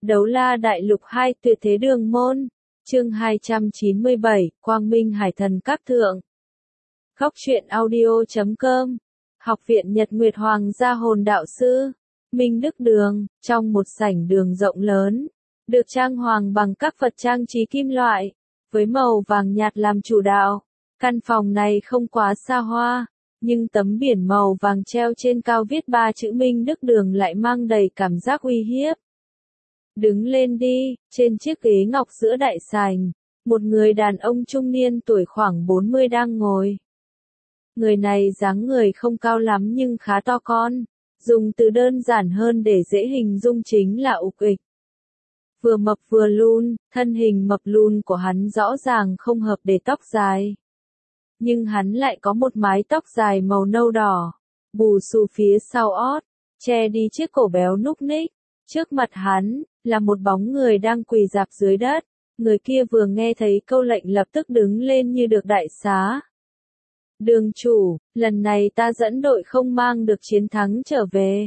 Đấu La Đại Lục 2 Tuyệt Thế Đường Môn, chương 297, Quang Minh Hải Thần Các Thượng. Góc truyện audio.com, Học viện Nhật Nguyệt Hoàng gia Hồn Đạo Sư, Minh Đức Đường, trong một sảnh đường rộng lớn, được trang hoàng bằng các vật trang trí kim loại, với màu vàng nhạt làm chủ đạo. Căn phòng này không quá xa hoa, nhưng tấm biển màu vàng treo trên cao viết 3 chữ Minh Đức Đường lại mang đầy cảm giác uy hiếp. Đứng lên đi, trên chiếc ghế ngọc giữa đại sảnh, một người đàn ông trung niên tuổi khoảng 40 đang ngồi. Người này dáng người không cao lắm nhưng khá to con, dùng từ đơn giản hơn để dễ hình dung chính là ục ịch. Vừa mập vừa lun, thân hình mập lun của hắn rõ ràng không hợp để tóc dài. Nhưng hắn lại có một mái tóc dài màu nâu đỏ, bù xù phía sau ót, che đi chiếc cổ béo núc ních. Trước mặt hắn, là một bóng người đang quỳ rạp dưới đất. Người kia vừa nghe thấy câu lệnh lập tức đứng lên như được đại xá. Đường chủ, lần này ta dẫn đội không mang được chiến thắng trở về.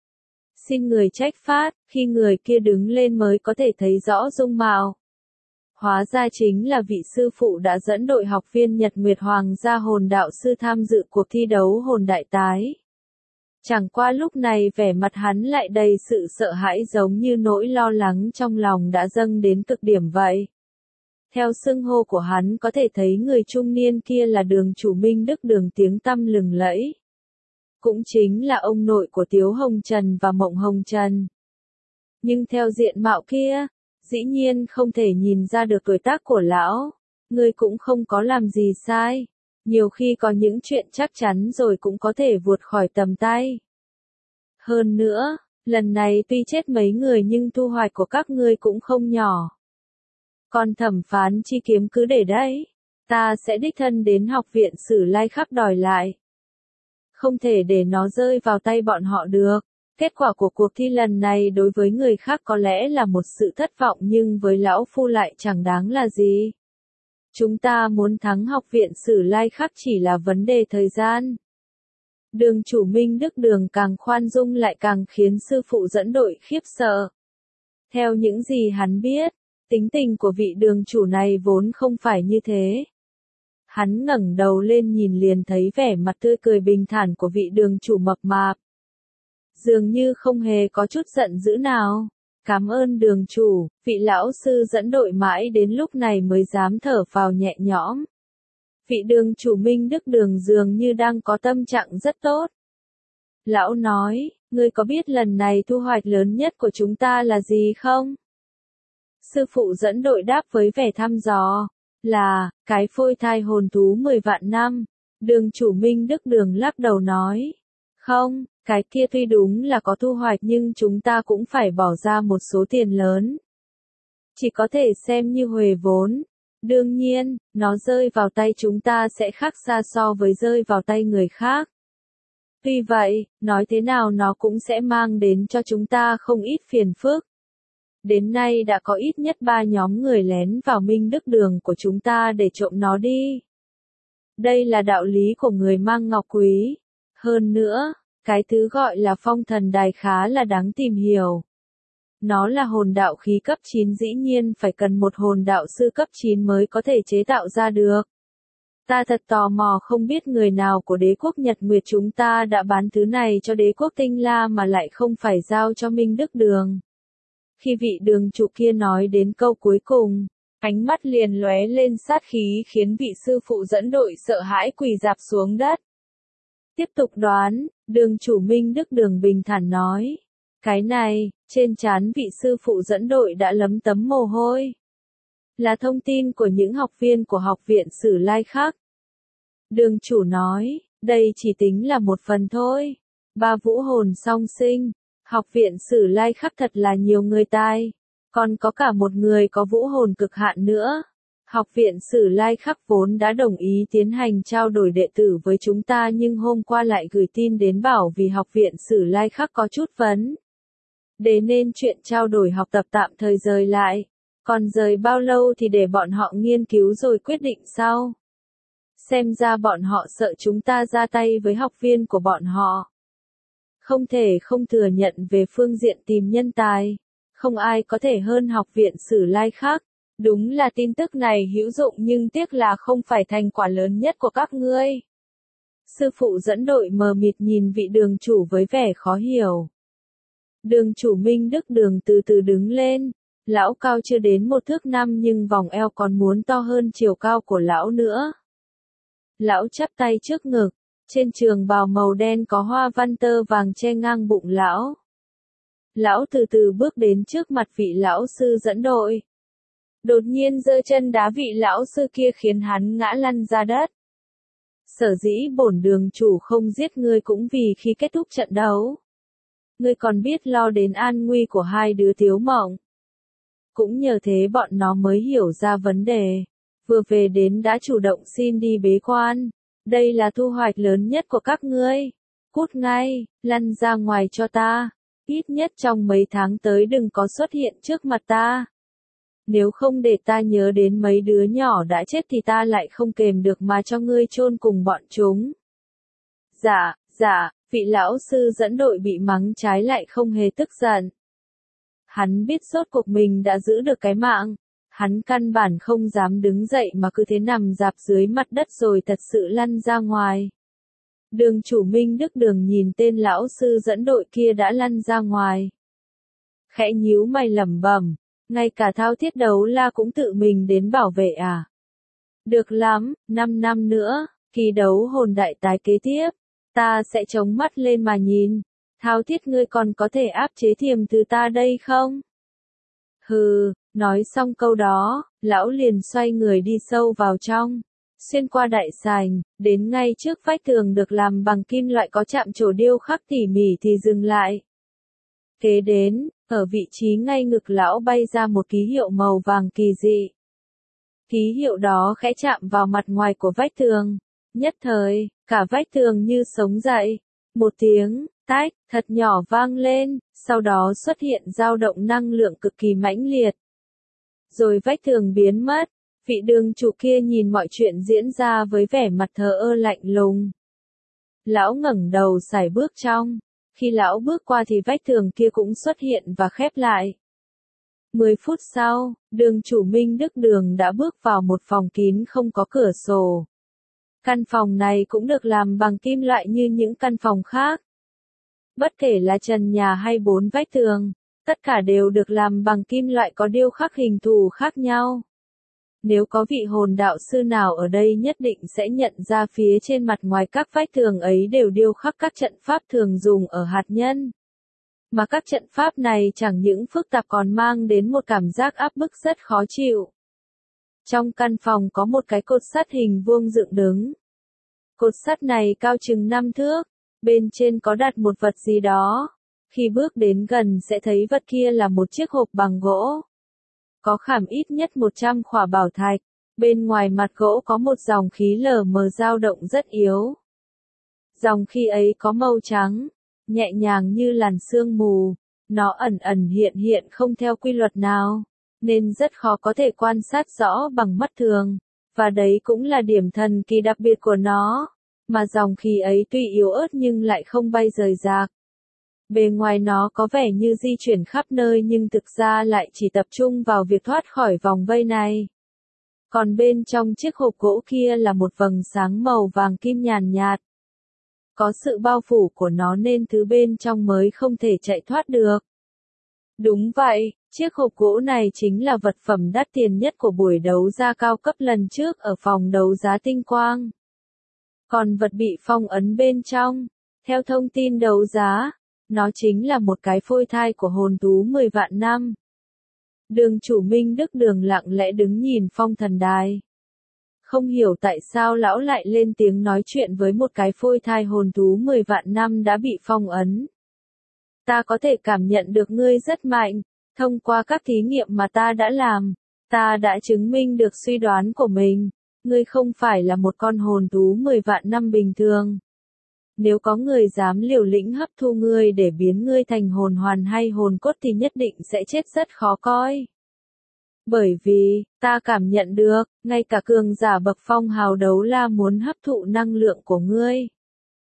Xin người trách phạt, khi người kia đứng lên mới có thể thấy rõ dung mạo. Hóa ra chính là vị sư phụ đã dẫn đội học viên Nhật Nguyệt Hoàng gia Hồn Đạo Sư tham dự cuộc thi đấu hồn đại tái. Chẳng qua lúc này vẻ mặt hắn lại đầy sự sợ hãi giống như nỗi lo lắng trong lòng đã dâng đến cực điểm vậy. Theo xưng hô của hắn có thể thấy người trung niên kia là đường chủ Minh Đức Đường tiếng tăm lừng lẫy. Cũng chính là ông nội của Tiếu Hồng Trần và Mộng Hồng Trần. Nhưng theo diện mạo kia, dĩ nhiên không thể nhìn ra được tuổi tác của lão. Người cũng không có làm gì sai. Nhiều khi có những chuyện chắc chắn rồi cũng có thể vụt khỏi tầm tay. Hơn nữa, lần này tuy chết mấy người nhưng thu hoạch của các ngươi cũng không nhỏ. Còn thẩm phán chi kiếm cứ để đấy. Ta sẽ đích thân đến học viện Sử Lai Khắc đòi lại. Không thể để nó rơi vào tay bọn họ được. Kết quả của cuộc thi lần này đối với người khác có lẽ là một sự thất vọng nhưng với lão phu lại chẳng đáng là gì. Chúng ta muốn thắng học viện Sử Lai Khắc chỉ là vấn đề thời gian. Đường chủ Minh Đức Đường càng khoan dung lại càng khiến sư phụ dẫn đội khiếp sợ. Theo những gì hắn biết, tính tình của vị đường chủ này vốn không phải như thế. Hắn ngẩng đầu lên nhìn liền thấy vẻ mặt tươi cười bình thản của vị đường chủ mập mạp. Dường như không hề có chút giận dữ nào. Cảm ơn đường chủ, vị lão sư dẫn đội mãi đến lúc này mới dám thở phào nhẹ nhõm. Vị đường chủ Minh Đức Đường dường như đang có tâm trạng rất tốt. Lão nói, ngươi có biết lần này thu hoạch lớn nhất của chúng ta là gì không? Sư phụ dẫn đội đáp với vẻ thăm dò, là, cái phôi thai hồn thú 10 vạn năm. Đường chủ Minh Đức Đường lắc đầu nói, không, cái kia tuy đúng là có thu hoạch nhưng chúng ta cũng phải bỏ ra một số tiền lớn. Chỉ có thể xem như huề vốn. Đương nhiên, nó rơi vào tay chúng ta sẽ khác xa so với rơi vào tay người khác. Tuy vậy, nói thế nào nó cũng sẽ mang đến cho chúng ta không ít phiền phức. Đến nay đã có ít nhất 3 nhóm người lén vào Minh Đức Đường của chúng ta để trộm nó đi. Đây là đạo lý của người mang ngọc quý. Hơn nữa, cái thứ gọi là phong thần đài khá là đáng tìm hiểu. Nó là hồn đạo khí cấp 9 dĩ nhiên phải cần một hồn đạo sư cấp 9 mới có thể chế tạo ra được. Ta thật tò mò không biết người nào của đế quốc Nhật Nguyệt chúng ta đã bán thứ này cho đế quốc Tinh La mà lại không phải giao cho Minh Đức Đường. Khi vị đường chủ kia nói đến câu cuối cùng, ánh mắt liền lóe lên sát khí khiến vị sư phụ dẫn đội sợ hãi quỳ rạp xuống đất. Tiếp tục đoán, đường chủ Minh Đức Đường bình thản nói. Cái này, trên trán vị sư phụ dẫn đội đã lấm tấm mồ hôi. Là thông tin của những học viên của học viện Sử Lai Khắc. Đường chủ nói, đây chỉ tính là một phần thôi. 3 vũ hồn song sinh, học viện Sử Lai Khắc thật là nhiều người tai. Còn có cả một người có vũ hồn cực hạn nữa. Học viện Sử Lai Khắc vốn đã đồng ý tiến hành trao đổi đệ tử với chúng ta nhưng hôm qua lại gửi tin đến bảo vì học viện Sử Lai Khắc có chút vấn đề nên chuyện trao đổi học tập tạm thời rời lại. Còn rời bao lâu thì để bọn họ nghiên cứu rồi quyết định sau. Xem ra bọn họ sợ chúng ta ra tay với học viên của bọn họ. Không thể không thừa nhận về phương diện tìm nhân tài. Không ai có thể hơn học viện Sử Lai khác. Đúng là tin tức này hữu dụng nhưng tiếc là không phải thành quả lớn nhất của các ngươi. Sư phụ dẫn đội mờ mịt nhìn vị đường chủ với vẻ khó hiểu. Đường chủ Minh Đức Đường từ từ đứng lên. Lão cao chưa đến 1 thước 5 nhưng vòng eo còn muốn to hơn chiều cao của lão nữa. Lão chắp tay trước ngực. Trên trường bào màu đen có hoa văn tơ vàng che ngang bụng lão. Lão từ từ bước đến trước mặt vị lão sư dẫn đội. Đột nhiên giơ chân đá vị lão sư kia khiến hắn ngã lăn ra đất. Sở dĩ bổn đường chủ không giết ngươi cũng vì khi kết thúc trận đấu. Ngươi còn biết lo đến an nguy của hai đứa Tiếu Mộng. Cũng nhờ thế bọn nó mới hiểu ra vấn đề. Vừa về đến đã chủ động xin đi bế quan. Đây là thu hoạch lớn nhất của các ngươi. Cút ngay, lăn ra ngoài cho ta. Ít nhất trong mấy tháng tới đừng có xuất hiện trước mặt ta. Nếu không để ta nhớ đến mấy đứa nhỏ đã chết thì ta lại không kềm được mà cho ngươi chôn cùng bọn chúng. Dạ, vị lão sư dẫn đội bị mắng trái lại không hề tức giận. Hắn biết rốt cuộc mình đã giữ được cái mạng. Hắn căn bản không dám đứng dậy mà cứ thế nằm rạp dưới mặt đất rồi thật sự lăn ra ngoài. Đường chủ Minh Đức Đường nhìn tên lão sư dẫn đội kia đã lăn ra ngoài. Khẽ nhíu mày lẩm bẩm, ngay cả thao thiết đấu la cũng tự mình đến bảo vệ à? Được lắm, 5 năm nữa, kỳ đấu hồn đại tái kế tiếp, ta sẽ chống mắt lên mà nhìn. Thao thiết ngươi còn có thể áp chế thiềm từ ta đây không? Hừ, nói xong câu đó, lão liền xoay người đi sâu vào trong. Xuyên qua đại sảnh, đến ngay trước vách tường được làm bằng kim loại có chạm trổ điêu khắc tỉ mỉ thì dừng lại. Kế đến, ở vị trí ngay ngực lão bay ra một ký hiệu màu vàng kỳ dị. Ký hiệu đó khẽ chạm vào mặt ngoài của vách tường. Nhất thời, cả vách tường như sống dậy. Một tiếng, tách, thật nhỏ vang lên, sau đó xuất hiện dao động năng lượng cực kỳ mãnh liệt. Rồi vách tường biến mất. Vị đường chủ kia nhìn mọi chuyện diễn ra với vẻ mặt thờ ơ lạnh lùng. Lão ngẩng đầu sải bước trong. Khi lão bước qua thì vách tường kia cũng xuất hiện và khép lại. 10 phút sau, đường chủ Minh Đức Đường đã bước vào một phòng kín không có cửa sổ. Căn phòng này cũng được làm bằng kim loại như những căn phòng khác. Bất kể là trần nhà hay 4 vách tường, tất cả đều được làm bằng kim loại có điêu khắc hình thù khác nhau. Nếu có vị hồn đạo sư nào ở đây nhất định sẽ nhận ra phía trên mặt ngoài các vách tường ấy đều điêu khắc các trận pháp thường dùng ở hạt nhân. Mà các trận pháp này chẳng những phức tạp còn mang đến một cảm giác áp bức rất khó chịu. Trong căn phòng có một cái cột sắt hình vuông dựng đứng. Cột sắt này cao chừng 5 thước, bên trên có đặt một vật gì đó. Khi bước đến gần sẽ thấy vật kia là một chiếc hộp bằng gỗ. Có khảm ít nhất 100 khỏa bảo thạch, bên ngoài mặt gỗ có một dòng khí lờ mờ dao động rất yếu. Dòng khí ấy có màu trắng, nhẹ nhàng như làn sương mù, nó ẩn ẩn hiện hiện không theo quy luật nào, nên rất khó có thể quan sát rõ bằng mắt thường, và đấy cũng là điểm thần kỳ đặc biệt của nó, mà dòng khí ấy tuy yếu ớt nhưng lại không bay rời rạc. Bề ngoài nó có vẻ như di chuyển khắp nơi nhưng thực ra lại chỉ tập trung vào việc thoát khỏi vòng vây này. Còn bên trong chiếc hộp gỗ kia là một vầng sáng màu vàng kim nhàn nhạt. Có sự bao phủ của nó nên thứ bên trong mới không thể chạy thoát được. Đúng vậy, chiếc hộp gỗ này chính là vật phẩm đắt tiền nhất của buổi đấu giá cao cấp lần trước ở phòng đấu giá Tinh Quang. Còn vật bị phong ấn bên trong, theo thông tin đấu giá, nó chính là một cái phôi thai của hồn thú 10 vạn năm. Đường chủ Minh Đức Đường lặng lẽ đứng nhìn phong thần đài. Không hiểu tại sao lão lại lên tiếng nói chuyện với một cái phôi thai hồn thú 10 vạn năm đã bị phong ấn. Ta có thể cảm nhận được ngươi rất mạnh, thông qua các thí nghiệm mà ta đã làm, ta đã chứng minh được suy đoán của mình, ngươi không phải là một con hồn thú 10 vạn năm bình thường. Nếu có người dám liều lĩnh hấp thu ngươi để biến ngươi thành hồn hoàn hay hồn cốt thì nhất định sẽ chết rất khó coi. Bởi vì, ta cảm nhận được, ngay cả cường giả bậc phong hào đấu la muốn hấp thụ năng lượng của ngươi.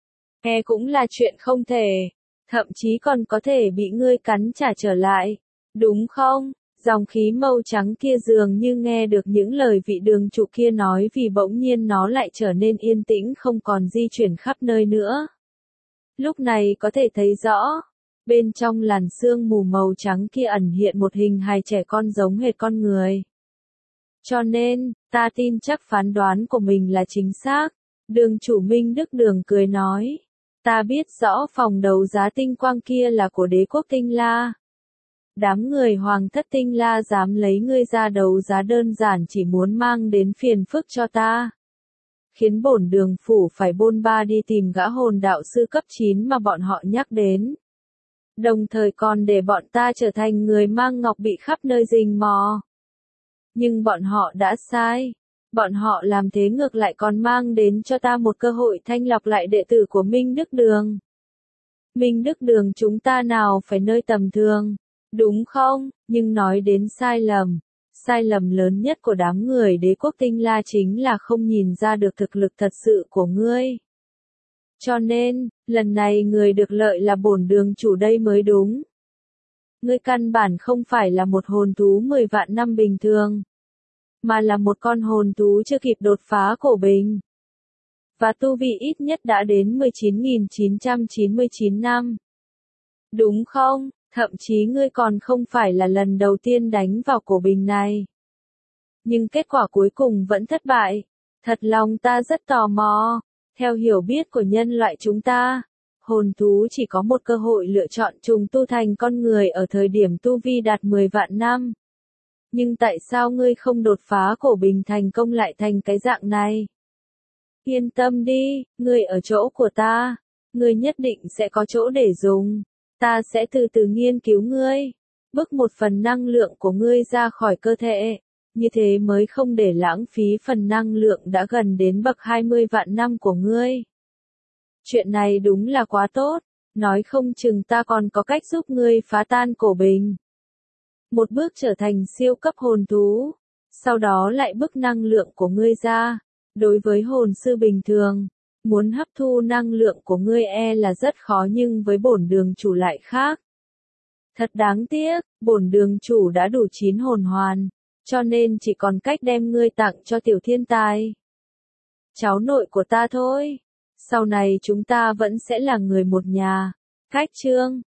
Cũng là chuyện không thể, thậm chí còn có thể bị ngươi cắn trả trở lại. đúng không? Dòng khí màu trắng kia dường như nghe được những lời vị đường chủ kia nói vì bỗng nhiên nó lại trở nên yên tĩnh không còn di chuyển khắp nơi nữa. Lúc này có thể thấy rõ, bên trong làn sương mù màu trắng kia ẩn hiện một hình hài trẻ con giống hệt con người. Cho nên, ta tin chắc phán đoán của mình là chính xác. Đường chủ Minh Đức Đường cười nói. Ta biết rõ phòng đấu giá tinh quang kia là của đế quốc Tinh La. Đám người hoàng thất Tinh La dám lấy ngươi ra đấu giá đơn giản chỉ muốn mang đến phiền phức cho ta. Khiến bổn đường phủ phải bôn ba đi tìm gã hồn đạo sư cấp 9 mà bọn họ nhắc đến. Đồng thời còn để bọn ta trở thành người mang ngọc bị khắp nơi rình mò. Nhưng bọn họ đã sai. Bọn họ làm thế ngược lại còn mang đến cho ta một cơ hội thanh lọc lại đệ tử của Minh Đức Đường. Minh Đức Đường chúng ta nào phải nơi tầm thường, đúng không? Nhưng nói đến sai lầm lớn nhất của đám người đế quốc Tinh La chính là không nhìn ra được thực lực thật sự của ngươi. Cho nên, lần này người được lợi là bổn đường chủ đây mới đúng. Ngươi căn bản không phải là một hồn thú 10 vạn năm bình thường, mà là một con hồn thú chưa kịp đột phá cổ bình. Và tu vi ít nhất đã đến 19.999 năm. Đúng không? Thậm chí ngươi còn không phải là lần đầu tiên đánh vào cổ bình này. Nhưng kết quả cuối cùng vẫn thất bại. Thật lòng ta rất tò mò. Theo hiểu biết của nhân loại chúng ta, hồn thú chỉ có một cơ hội lựa chọn trùng tu thành con người ở thời điểm tu vi đạt 10 vạn năm. Nhưng tại sao ngươi không đột phá cổ bình thành công lại thành cái dạng này? Yên tâm đi, ngươi ở chỗ của ta, ngươi nhất định sẽ có chỗ để dùng. Ta sẽ từ từ nghiên cứu ngươi, bức một phần năng lượng của ngươi ra khỏi cơ thể, như thế mới không để lãng phí phần năng lượng đã gần đến bậc 20 vạn năm của ngươi. Chuyện này đúng là quá tốt, nói không chừng ta còn có cách giúp ngươi phá tan cổ bình. Một bước trở thành siêu cấp hồn thú, sau đó lại bức năng lượng của ngươi ra. Đối với hồn sư bình thường, muốn hấp thu năng lượng của ngươi là rất khó nhưng với bổn đường chủ lại khác. Thật đáng tiếc, bổn đường chủ đã đủ 9 hồn hoàn, cho nên chỉ còn cách đem ngươi tặng cho tiểu thiên tài. Cháu nội của ta thôi. Sau này chúng ta vẫn sẽ là người một nhà. Cách chương